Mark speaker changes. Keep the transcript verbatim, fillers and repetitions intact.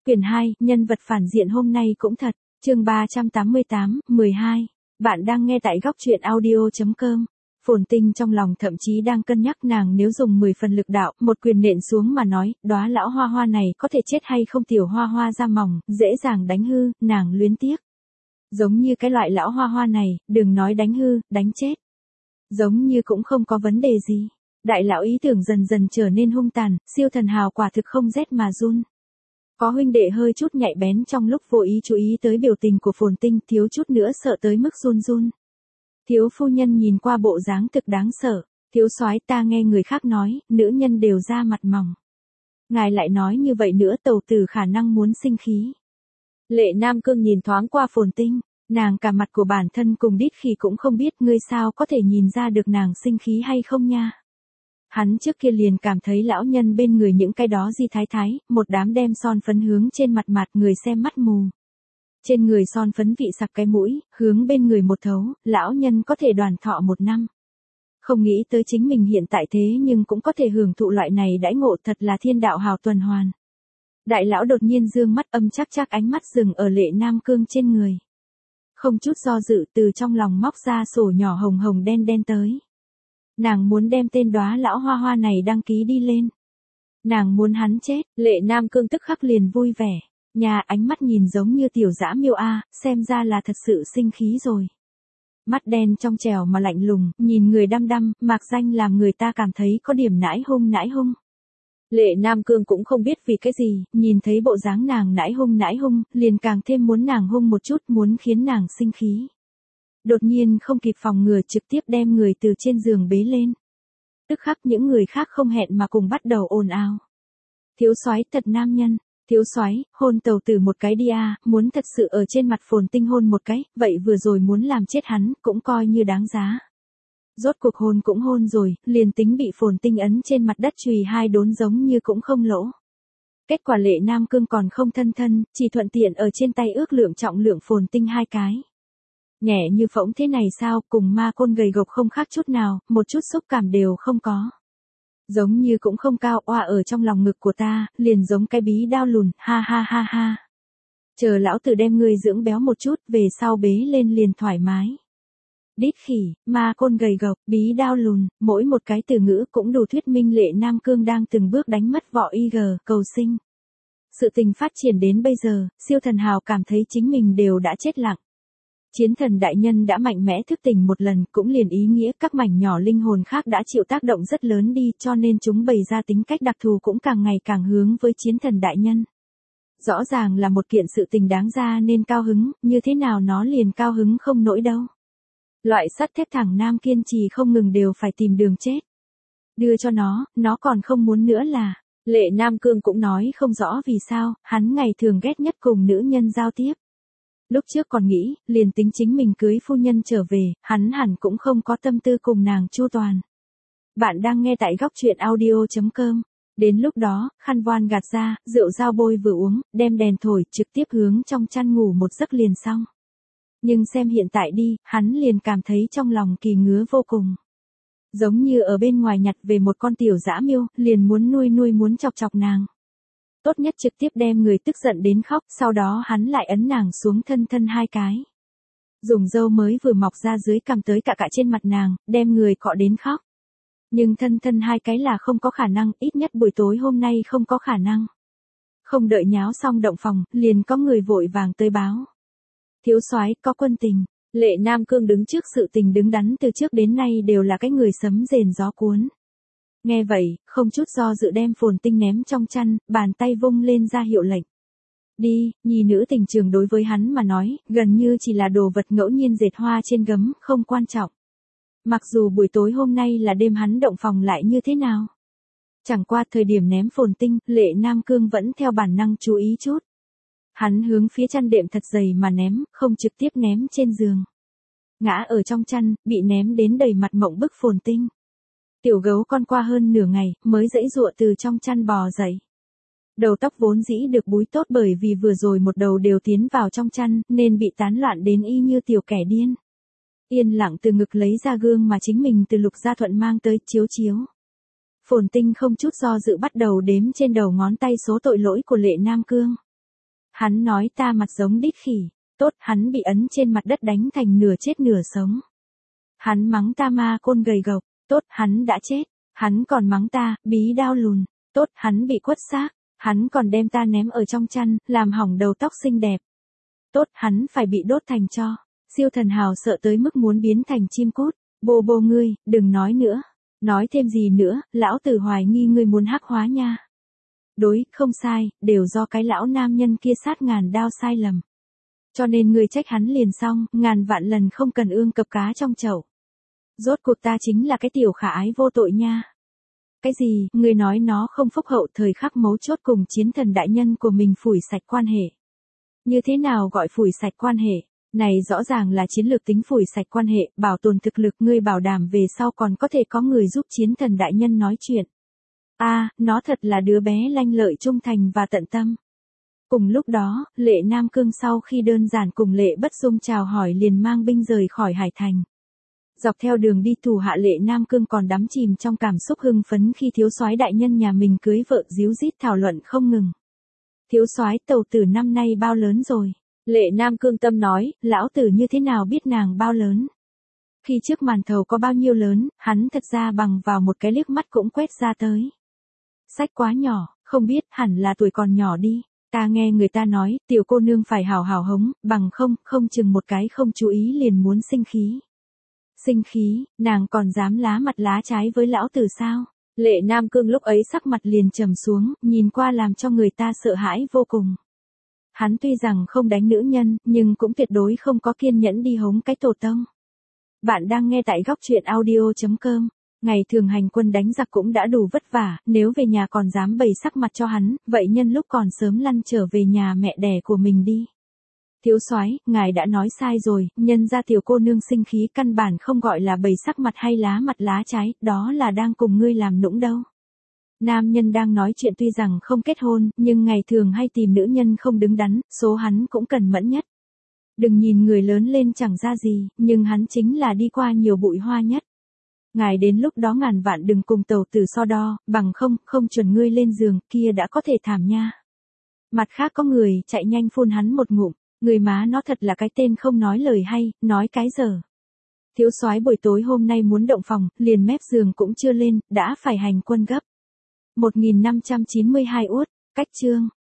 Speaker 1: Quyển hai, nhân vật phản diện hôm nay cũng thật, chương ba trăm tám mươi tám, mười hai. Bạn đang nghe tại góc truyện audio chấm com. Phồn Tinh trong lòng thậm chí đang cân nhắc nàng nếu dùng mười phần lực đạo, một quyền nện xuống mà nói, đóa lão hoa hoa này có thể chết hay không. Tiểu hoa hoa da mỏng, dễ dàng đánh hư, nàng luyến tiếc. Giống như cái loại lão hoa hoa này, đừng nói đánh hư, đánh chết. Giống như cũng không có vấn đề gì. Đại lão ý tưởng dần dần trở nên hung tàn, siêu thần hào quả thực không rét mà run. Có huynh đệ hơi chút nhạy bén trong lúc vô ý chú ý tới biểu tình của Phồn Tinh, thiếu chút nữa sợ tới mức run run. Thiếu phu nhân nhìn qua bộ dáng thực đáng sợ, thiếu soái ta nghe người khác nói, nữ nhân đều da mặt mỏng. Ngài lại nói như vậy nữa, tẩu tử khả năng muốn sinh khí. Lệ Nam Cương nhìn thoáng qua Phồn Tinh, nàng cả mặt của bản thân cùng đít khỉ cũng không biết, ngươi sao có thể nhìn ra được nàng sinh khí hay không nha. Hắn trước kia liền cảm thấy lão nhân bên người những cái đó di thái thái, một đám đem son phấn hướng trên mặt mặt người xem mắt mù. Trên người son phấn vị sặc cái mũi, hướng bên người một thấu, lão nhân có thể đoàn thọ một năm. Không nghĩ tới chính mình hiện tại thế nhưng cũng có thể hưởng thụ loại này đãi ngộ, thật là thiên đạo hào tuần hoàn. Đại lão đột nhiên dương mắt âm chắc chắc ánh mắt dừng ở Lệ Nam Cương trên người. Không chút do dự từ trong lòng móc ra sổ nhỏ hồng hồng đen đen tới. Nàng muốn đem tên đóa lão hoa hoa này đăng ký đi lên. Nàng muốn hắn chết, Lệ Nam Cương tức khắc liền vui vẻ. Nhà ánh mắt nhìn giống như tiểu dã miêu a, xem ra là thật sự sinh khí rồi. Mắt đen trong trèo mà lạnh lùng, nhìn người đăm đăm, mạc danh làm người ta cảm thấy có điểm nãi hung nãi hung. Lệ Nam Cương cũng không biết vì cái gì, nhìn thấy bộ dáng nàng nãi hung nãi hung, liền càng thêm muốn nàng hung một chút, muốn khiến nàng sinh khí. Đột nhiên không kịp phòng ngừa trực tiếp đem người từ trên giường bế lên. Tức khắc những người khác không hẹn mà cùng bắt đầu ồn ào. Thiếu soái thật nam nhân, thiếu soái, hôn tàu tử một cái đi a, muốn thật sự ở trên mặt Phồn Tinh hôn một cái, vậy vừa rồi muốn làm chết hắn, cũng coi như đáng giá. Rốt cuộc hôn cũng hôn rồi, liền tính bị Phồn Tinh ấn trên mặt đất chùy hai đốn giống như cũng không lỗ. Kết quả Lệ Nam Cương còn không thân thân, chỉ thuận tiện ở trên tay ước lượng trọng lượng Phồn Tinh hai cái. Nhẹ như phỗng thế này sao, cùng ma côn gầy gộc không khác chút nào, một chút xúc cảm đều không có. Giống như cũng không cao, oa ở trong lòng ngực của ta, liền giống cái bí đao lùn, ha ha ha ha. Chờ lão tử đem ngươi dưỡng béo một chút, về sau bế lên liền thoải mái. Đít khỉ, ma côn gầy gộc, bí đao lùn, mỗi một cái từ ngữ cũng đủ thuyết minh Lệ Nam Cương đang từng bước đánh mất vỏ i giê, cầu sinh. Sự tình phát triển đến bây giờ, siêu thần hào cảm thấy chính mình đều đã chết lặng. Chiến thần đại nhân đã mạnh mẽ thức tỉnh một lần, cũng liền ý nghĩa các mảnh nhỏ linh hồn khác đã chịu tác động rất lớn đi, cho nên chúng bày ra tính cách đặc thù cũng càng ngày càng hướng với chiến thần đại nhân. Rõ ràng là một kiện sự tình đáng ra nên cao hứng, như thế nào nó liền cao hứng không nổi đâu. Loại sắt thép thẳng nam kiên trì không ngừng đều phải tìm đường chết. Đưa cho nó, nó còn không muốn nữa là. Lệ Nam Cương cũng nói không rõ vì sao, hắn ngày thường ghét nhất cùng nữ nhân giao tiếp. Lúc trước còn nghĩ, liền tính chính mình cưới phu nhân trở về, hắn hẳn cũng không có tâm tư cùng nàng chu toàn. Bạn đang nghe tại góc truyện audio chấm com. Đến lúc đó, khăn voan gạt ra, rượu dao bôi vừa uống, đem đèn thổi, trực tiếp hướng trong chăn ngủ một giấc liền xong. Nhưng xem hiện tại đi, hắn liền cảm thấy trong lòng kỳ ngứa vô cùng. Giống như ở bên ngoài nhặt về một con tiểu dã miêu, liền muốn nuôi nuôi muốn chọc chọc nàng. Tốt nhất trực tiếp đem người tức giận đến khóc, sau đó hắn lại ấn nàng xuống thân thân hai cái. Dùng dâu mới vừa mọc ra dưới cằm tới cả cả trên mặt nàng, đem người cọ đến khóc. Nhưng thân thân hai cái là không có khả năng, ít nhất buổi tối hôm nay không có khả năng. Không đợi nháo xong động phòng, liền có người vội vàng tới báo. Thiếu soái có quân tình. Lệ Nam Cương đứng trước sự tình đứng đắn từ trước đến nay đều là cái người sấm rền gió cuốn. Nghe vậy, không chút do dự đem Phồn Tinh ném trong chăn, bàn tay vung lên ra hiệu lệnh. Đi, nhi nữ tình trường đối với hắn mà nói, gần như chỉ là đồ vật ngẫu nhiên dệt hoa trên gấm, không quan trọng. Mặc dù buổi tối hôm nay là đêm hắn động phòng lại như thế nào. Chẳng qua thời điểm ném Phồn Tinh, Lệ Nam Cương vẫn theo bản năng chú ý chút. Hắn hướng phía chăn đệm thật dày mà ném, không trực tiếp ném trên giường. Ngã ở trong chăn, bị ném đến đầy mặt mộng bức Phồn Tinh. Tiểu gấu con qua hơn nửa ngày, mới giãy giụa từ trong chăn bò dậy. Đầu tóc vốn dĩ được búi tốt bởi vì vừa rồi một đầu đều tiến vào trong chăn, nên bị tán loạn đến y như tiểu kẻ điên. Yên lặng từ ngực lấy ra gương mà chính mình từ Lục Gia Thuận mang tới, chiếu chiếu. Phồn Tinh không chút do dự bắt đầu đếm trên đầu ngón tay số tội lỗi của Lệ Nam Cương. Hắn nói ta mặt giống đít khỉ. Tốt, hắn bị ấn trên mặt đất đánh thành nửa chết nửa sống. Hắn mắng ta ma côn gầy gộc. Tốt, hắn đã chết. Hắn còn mắng ta, bí đao lùn. Tốt, hắn bị quất xác. Hắn còn đem ta ném ở trong chăn, làm hỏng đầu tóc xinh đẹp. Tốt, hắn phải bị đốt thành tro. Siêu thần hào sợ tới mức muốn biến thành chim cút. Bô bô ngươi, đừng nói nữa. Nói thêm gì nữa, lão tử hoài nghi ngươi muốn hắc hóa nha. Đối, không sai, đều do cái lão nam nhân kia sát ngàn đao sai lầm. Cho nên ngươi trách hắn liền xong, ngàn vạn lần không cần ương cập cá trong chậu. Rốt cuộc ta chính là cái tiểu khả ái vô tội nha. Cái gì, ngươi nói nó không phúc hậu thời khắc mấu chốt cùng chiến thần đại nhân của mình phủi sạch quan hệ. Như thế nào gọi phủi sạch quan hệ? Này rõ ràng là chiến lược tính phủi sạch quan hệ, bảo tồn thực lực, ngươi bảo đảm về sau còn có thể có người giúp chiến thần đại nhân nói chuyện. A, à, nó thật là đứa bé lanh lợi trung thành và tận tâm. Cùng lúc đó, Lệ Nam Cương sau khi đơn giản cùng Lệ Bất Dung chào hỏi liền mang binh rời khỏi Hải Thành. Dọc theo đường đi thủ hạ Lệ Nam Cương còn đắm chìm trong cảm xúc hưng phấn khi thiếu soái đại nhân nhà mình cưới vợ díu dít thảo luận không ngừng. Thiếu soái, tàu tử năm nay bao lớn rồi? Lệ Nam Cương tâm nói, lão tử như thế nào biết nàng bao lớn? Khi trước màn thầu có bao nhiêu lớn, hắn thật ra bằng vào một cái liếc mắt cũng quét ra tới. Sách quá nhỏ, không biết, hẳn là tuổi còn nhỏ đi. Ta nghe người ta nói, tiểu cô nương phải hào hào hống, bằng không, không chừng một cái không chú ý liền muốn sinh khí. Sinh khí, nàng còn dám lá mặt lá trái với lão tử sao? Lệ Nam Cương lúc ấy sắc mặt liền trầm xuống, nhìn qua làm cho người ta sợ hãi vô cùng. Hắn tuy rằng không đánh nữ nhân, nhưng cũng tuyệt đối không có kiên nhẫn đi hống cái tổ tông. Bạn đang nghe tại góc truyện audio chấm com. Ngày thường hành quân đánh giặc cũng đã đủ vất vả, nếu về nhà còn dám bày sắc mặt cho hắn, vậy nhân lúc còn sớm lăn trở về nhà mẹ đẻ của mình đi. Thiếu soái, ngài đã nói sai rồi, nhân ra tiểu cô nương sinh khí căn bản không gọi là bày sắc mặt hay lá mặt lá trái, đó là đang cùng ngươi làm nũng đâu. Nam nhân đang nói chuyện tuy rằng không kết hôn, nhưng ngày thường hay tìm nữ nhân không đứng đắn, số hắn cũng cần mẫn nhất. Đừng nhìn người lớn lên chẳng ra gì, nhưng hắn chính là đi qua nhiều bụi hoa nhất. Ngài đến lúc đó ngàn vạn đừng cùng tàu tử so đo, bằng không, không chuẩn ngươi lên giường, kia đã có thể thảm nha. Mặt khác có người chạy nhanh phun hắn một ngụm, người má nó thật là cái tên không nói lời hay, nói cái giờ. Thiếu soái buổi tối hôm nay muốn động phòng, liền mép giường cũng chưa lên, đã phải hành quân gấp. một nghìn năm trăm chín mươi hai uất, cách chương.